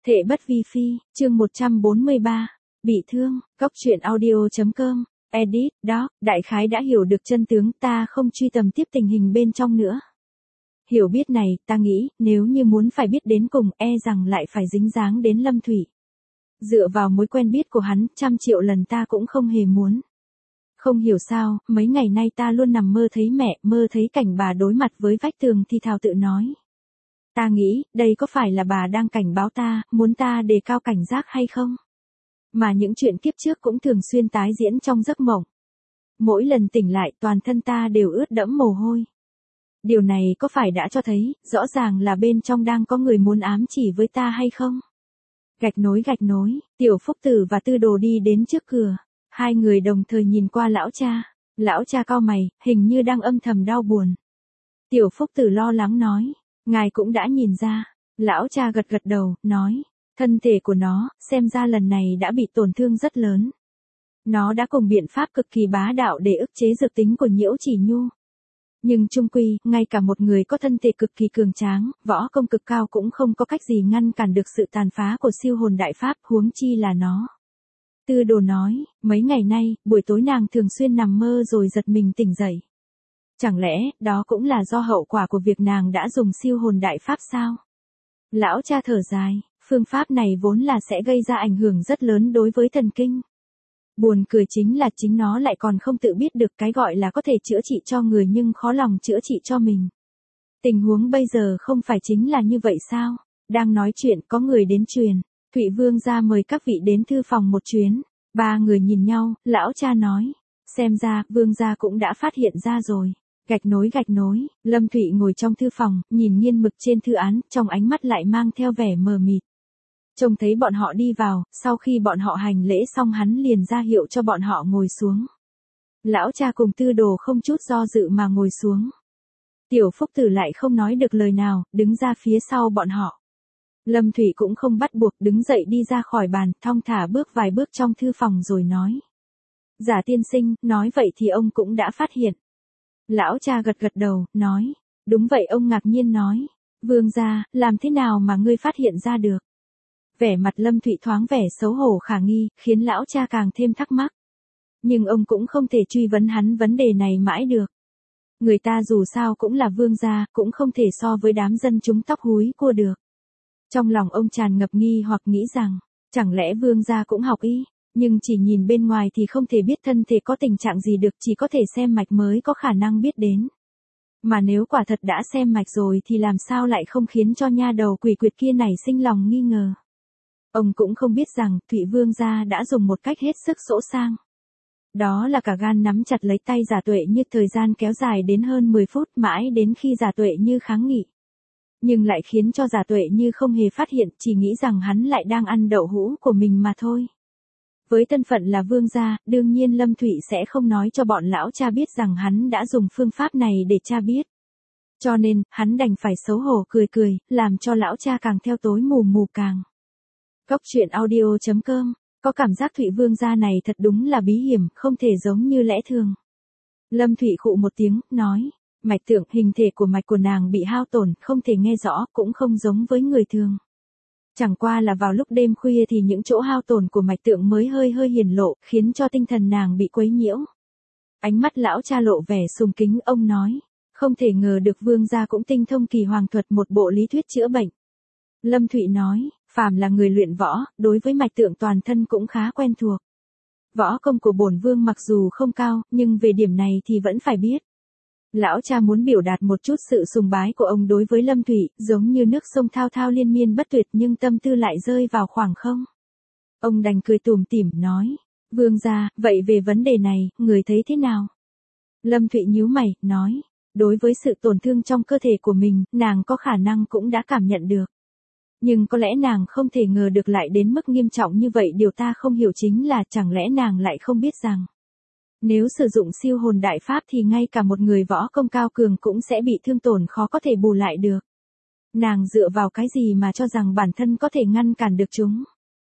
Thệ bất vi phi, chương 143, bị thương, góc truyện audio.com, edit, đó, đại khái đã hiểu được chân tướng, ta không truy tầm tiếp tình hình bên trong nữa. Hiểu biết này, ta nghĩ, nếu như muốn phải biết đến cùng, e rằng lại phải dính dáng đến Lâm Thụy. Dựa vào mối quen biết của hắn, 100.000.000 lần ta cũng không hề muốn. Không hiểu sao, mấy ngày nay ta luôn nằm mơ thấy mẹ, mơ thấy cảnh bà đối mặt với vách tường thì thào tự nói. Ta nghĩ, đây có phải là bà đang cảnh báo ta, muốn ta đề cao cảnh giác hay không? Mà những chuyện kiếp trước cũng thường xuyên tái diễn trong giấc mộng. Mỗi lần tỉnh lại toàn thân ta đều ướt đẫm mồ hôi. Điều này có phải đã cho thấy, rõ ràng là bên trong đang có người muốn ám chỉ với ta hay không? Gạch nối, Tiểu Phúc Tử và Tư Đồ đi đến trước cửa. Hai người đồng thời nhìn qua lão cha. Lão cha cau mày, hình như đang âm thầm đau buồn. Tiểu Phúc Tử lo lắng nói. Ngài cũng đã nhìn ra. Lão cha gật gật đầu, nói. Thân thể của nó, xem ra lần này đã bị tổn thương rất lớn. Nó đã cùng biện pháp cực kỳ bá đạo để ức chế dược tính của Nhiễu Chỉ Nhu. Nhưng chung quy, ngay cả một người có thân thể cực kỳ cường tráng, võ công cực cao cũng không có cách gì ngăn cản được sự tàn phá của siêu hồn đại pháp, huống chi là nó. Tư Đồ nói, mấy ngày nay, buổi tối nàng thường xuyên nằm mơ rồi giật mình tỉnh dậy. Chẳng lẽ, đó cũng là do hậu quả của việc nàng đã dùng siêu hồn đại pháp sao? Lão cha thở dài, phương pháp này vốn là sẽ gây ra ảnh hưởng rất lớn đối với thần kinh. Buồn cười chính là chính nó lại còn không tự biết được cái gọi là có thể chữa trị cho người nhưng khó lòng chữa trị cho mình. Tình huống bây giờ không phải chính là như vậy sao? Đang nói chuyện có người đến truyền. Thụy Vương gia mời các vị đến thư phòng một chuyến. Ba người nhìn nhau, lão cha nói. Xem ra, Vương gia cũng đã phát hiện ra rồi. Gạch nối, Lâm Thụy ngồi trong thư phòng, nhìn nghiên mực trên thư án, trong ánh mắt lại mang theo vẻ mờ mịt. Trông thấy bọn họ đi vào, sau khi bọn họ hành lễ xong hắn liền ra hiệu cho bọn họ ngồi xuống. Lão cha cùng Tư Đồ không chút do dự mà ngồi xuống. Tiểu Phúc Tử lại không nói được lời nào, đứng ra phía sau bọn họ. Lâm Thụy cũng không bắt buộc, đứng dậy đi ra khỏi bàn, thong thả bước vài bước trong thư phòng rồi nói. Giả tiên sinh, nói vậy thì ông cũng đã phát hiện. Lão cha gật gật đầu, nói. Đúng vậy, ông ngạc nhiên nói. Vương gia, làm thế nào mà ngươi phát hiện ra được? Vẻ mặt Lâm Thụy thoáng vẻ xấu hổ khả nghi, khiến lão cha càng thêm thắc mắc. Nhưng ông cũng không thể truy vấn hắn vấn đề này mãi được. Người ta dù sao cũng là vương gia, cũng không thể so với đám dân chúng tóc húi cua được. Trong lòng ông tràn ngập nghi hoặc nghĩ rằng, chẳng lẽ vương gia cũng học y, nhưng chỉ nhìn bên ngoài thì không thể biết thân thể có tình trạng gì được, chỉ có thể xem mạch mới có khả năng biết đến. Mà nếu quả thật đã xem mạch rồi thì làm sao lại không khiến cho nha đầu quỷ quyệt kia nảy sinh lòng nghi ngờ. Ông cũng không biết rằng, Thụy Vương gia đã dùng một cách hết sức sỗ sang. Đó là cả gan nắm chặt lấy tay Giả Tuệ Như, thời gian kéo dài đến hơn 10 phút, mãi đến khi Giả Tuệ Như kháng nghị. Nhưng lại khiến cho Giả Tuệ Như không hề phát hiện, chỉ nghĩ rằng hắn lại đang ăn đậu hũ của mình mà thôi. Với thân phận là vương gia, đương nhiên Lâm Thụy sẽ không nói cho bọn lão cha biết rằng hắn đã dùng phương pháp này để cha biết. Cho nên, hắn đành phải xấu hổ cười, làm cho lão cha càng theo tối mù càng. Góc truyện audio.com, có cảm giác Thụy Vương gia này thật đúng là bí hiểm, không thể giống như lẽ thường. Lâm Thụy khụ một tiếng, nói, mạch tượng, hình thể của mạch của nàng bị hao tổn, không thể nghe rõ, cũng không giống với người thường. Chẳng qua là vào lúc đêm khuya thì những chỗ hao tổn của mạch tượng mới hơi hiển lộ, khiến cho tinh thần nàng bị quấy nhiễu. Ánh mắt lão cha lộ vẻ sùng kính, ông nói, không thể ngờ được vương gia cũng tinh thông kỳ hoàng thuật, một bộ lý thuyết chữa bệnh. Lâm Thụy nói, phàm là người luyện võ, đối với mạch tượng toàn thân cũng khá quen thuộc. Võ công của bổn vương mặc dù không cao, nhưng về điểm này thì vẫn phải biết. Lão cha muốn biểu đạt một chút sự sùng bái của ông đối với Lâm Thụy, giống như nước sông thao thao liên miên bất tuyệt, nhưng tâm tư lại rơi vào khoảng không. Ông đành cười tủm tỉm nói, vương gia, vậy về vấn đề này, người thấy thế nào? Lâm Thụy nhíu mày, nói, đối với sự tổn thương trong cơ thể của mình, nàng có khả năng cũng đã cảm nhận được. Nhưng có lẽ nàng không thể ngờ được lại đến mức nghiêm trọng như vậy, điều ta không hiểu chính là chẳng lẽ nàng lại không biết rằng nếu sử dụng siêu hồn đại pháp thì ngay cả một người võ công cao cường cũng sẽ bị thương tổn, khó có thể bù lại được. Nàng dựa vào cái gì mà cho rằng bản thân có thể ngăn cản được chúng?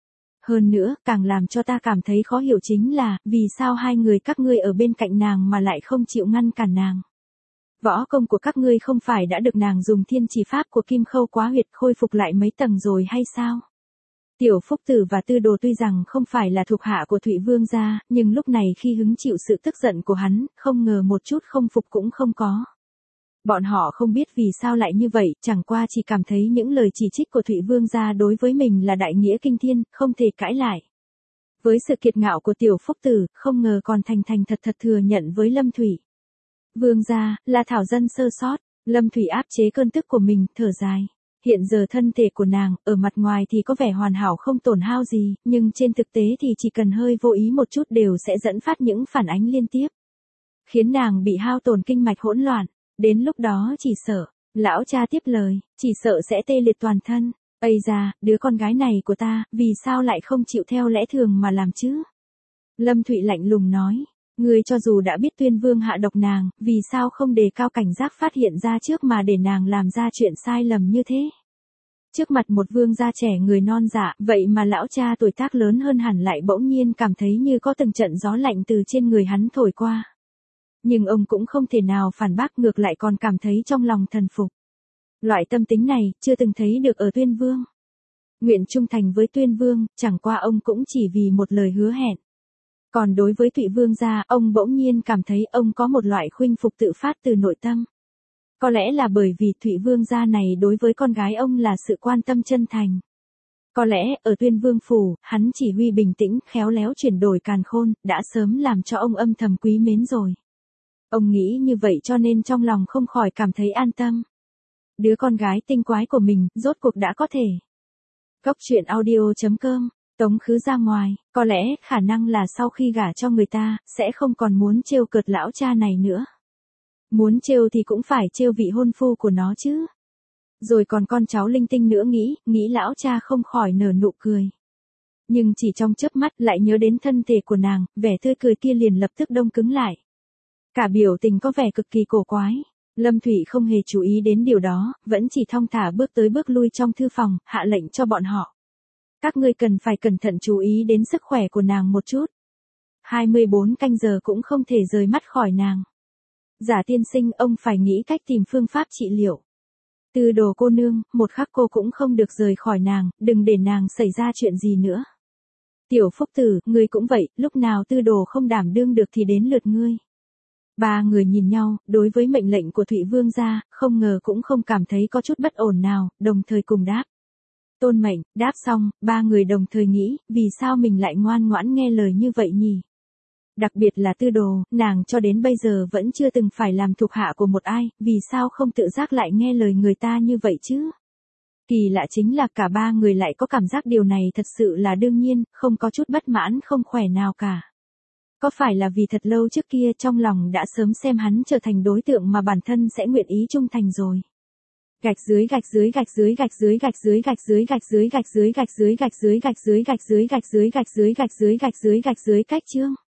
Hơn nữa, càng làm cho ta cảm thấy khó hiểu chính là, vì sao hai người các ngươi ở bên cạnh nàng mà lại không chịu ngăn cản nàng? Võ công của các ngươi không phải đã được nàng dùng thiên chỉ pháp của Kim Khâu Quá Huyệt khôi phục lại mấy tầng rồi hay sao? Tiểu Phúc Tử và Tư Đồ tuy rằng không phải là thuộc hạ của Thụy Vương gia, nhưng lúc này khi hứng chịu sự tức giận của hắn, không ngờ một chút không phục cũng không có. Bọn họ không biết vì sao lại như vậy, chẳng qua chỉ cảm thấy những lời chỉ trích của Thụy Vương gia đối với mình là đại nghĩa kinh thiên, không thể cãi lại. Với sự kiệt ngạo của Tiểu Phúc Tử, không ngờ còn thành thành thật thật thừa nhận với Lâm Thủy. Vương gia, là thảo dân sơ sót. Lâm Thủy áp chế cơn tức của mình, thở dài. Hiện giờ thân thể của nàng, ở mặt ngoài thì có vẻ hoàn hảo không tổn hao gì, nhưng trên thực tế thì chỉ cần hơi vô ý một chút đều sẽ dẫn phát những phản ánh liên tiếp. Khiến nàng bị hao tổn kinh mạch hỗn loạn. Đến lúc đó chỉ sợ, lão cha tiếp lời, chỉ sợ sẽ tê liệt toàn thân. Ây da, đứa con gái này của ta, vì sao lại không chịu theo lẽ thường mà làm chứ? Lâm Thụy lạnh lùng nói, ngươi cho dù đã biết Tuyên Vương hạ độc nàng, vì sao không đề cao cảnh giác phát hiện ra trước mà để nàng làm ra chuyện sai lầm như thế? Trước mặt một vương gia trẻ người non dạ, vậy mà lão cha tuổi tác lớn hơn hẳn lại bỗng nhiên cảm thấy như có từng trận gió lạnh từ trên người hắn thổi qua. Nhưng ông cũng không thể nào phản bác, ngược lại còn cảm thấy trong lòng thần phục. Loại tâm tính này, chưa từng thấy được ở Tuyên Vương. Nguyện trung thành với Tuyên Vương, chẳng qua ông cũng chỉ vì một lời hứa hẹn. Còn đối với Thụy Vương gia, ông bỗng nhiên cảm thấy ông có một loại khuynh phục tự phát từ nội tâm. Có lẽ là bởi vì Thụy Vương gia này đối với con gái ông là sự quan tâm chân thành. Có lẽ, ở Tuyên Vương phủ, hắn chỉ huy bình tĩnh, khéo léo chuyển đổi càn khôn, đã sớm làm cho ông âm thầm quý mến rồi. Ông nghĩ như vậy cho nên trong lòng không khỏi cảm thấy an tâm. Đứa con gái tinh quái của mình, rốt cuộc đã có thể. Cốc truyện audio.com, tống khứ ra ngoài, có lẽ, khả năng là sau khi gả cho người ta, sẽ không còn muốn trêu cợt lão cha này nữa. Muốn trêu thì cũng phải trêu vị hôn phu của nó chứ. Rồi còn con cháu linh tinh nữa nghĩ lão cha không khỏi nở nụ cười. Nhưng chỉ trong chớp mắt lại nhớ đến thân thể của nàng, vẻ tươi cười kia liền lập tức đông cứng lại. Cả biểu tình có vẻ cực kỳ cổ quái. Lâm Thủy không hề chú ý đến điều đó, vẫn chỉ thong thả bước tới bước lui trong thư phòng, hạ lệnh cho bọn họ. Các ngươi cần phải cẩn thận chú ý đến sức khỏe của nàng một chút. 24 canh giờ cũng không thể rời mắt khỏi nàng. Giả tiên sinh, ông phải nghĩ cách tìm phương pháp trị liệu. Tư Đồ cô nương, một khắc cô cũng không được rời khỏi nàng, đừng để nàng xảy ra chuyện gì nữa. Tiểu Phúc Tử, ngươi cũng vậy, lúc nào Tư Đồ không đảm đương được thì đến lượt ngươi. Ba người nhìn nhau, đối với mệnh lệnh của Thụy Vương gia, không ngờ cũng không cảm thấy có chút bất ổn nào, đồng thời cùng đáp. Tôn mệnh, đáp xong, ba người đồng thời nghĩ, vì sao mình lại ngoan ngoãn nghe lời như vậy nhỉ? Đặc biệt là Tư Đồ, nàng cho đến bây giờ vẫn chưa từng phải làm thuộc hạ của một ai, vì sao không tự giác lại nghe lời người ta như vậy chứ? Kỳ lạ chính là cả ba người lại có cảm giác điều này thật sự là đương nhiên, không có chút bất mãn không khỏe nào cả. Có phải là vì thật lâu trước kia trong lòng đã sớm xem hắn trở thành đối tượng mà bản thân sẽ nguyện ý trung thành rồi. Gạch dưới gạch dưới gạch dưới gạch dưới gạch dưới gạch dưới gạch dưới gạch dưới gạch dưới gạch dưới gạch dưới gạch dưới gạch dưới gạch dưới gạch dưới gạch dưới gạch dưới cách chương.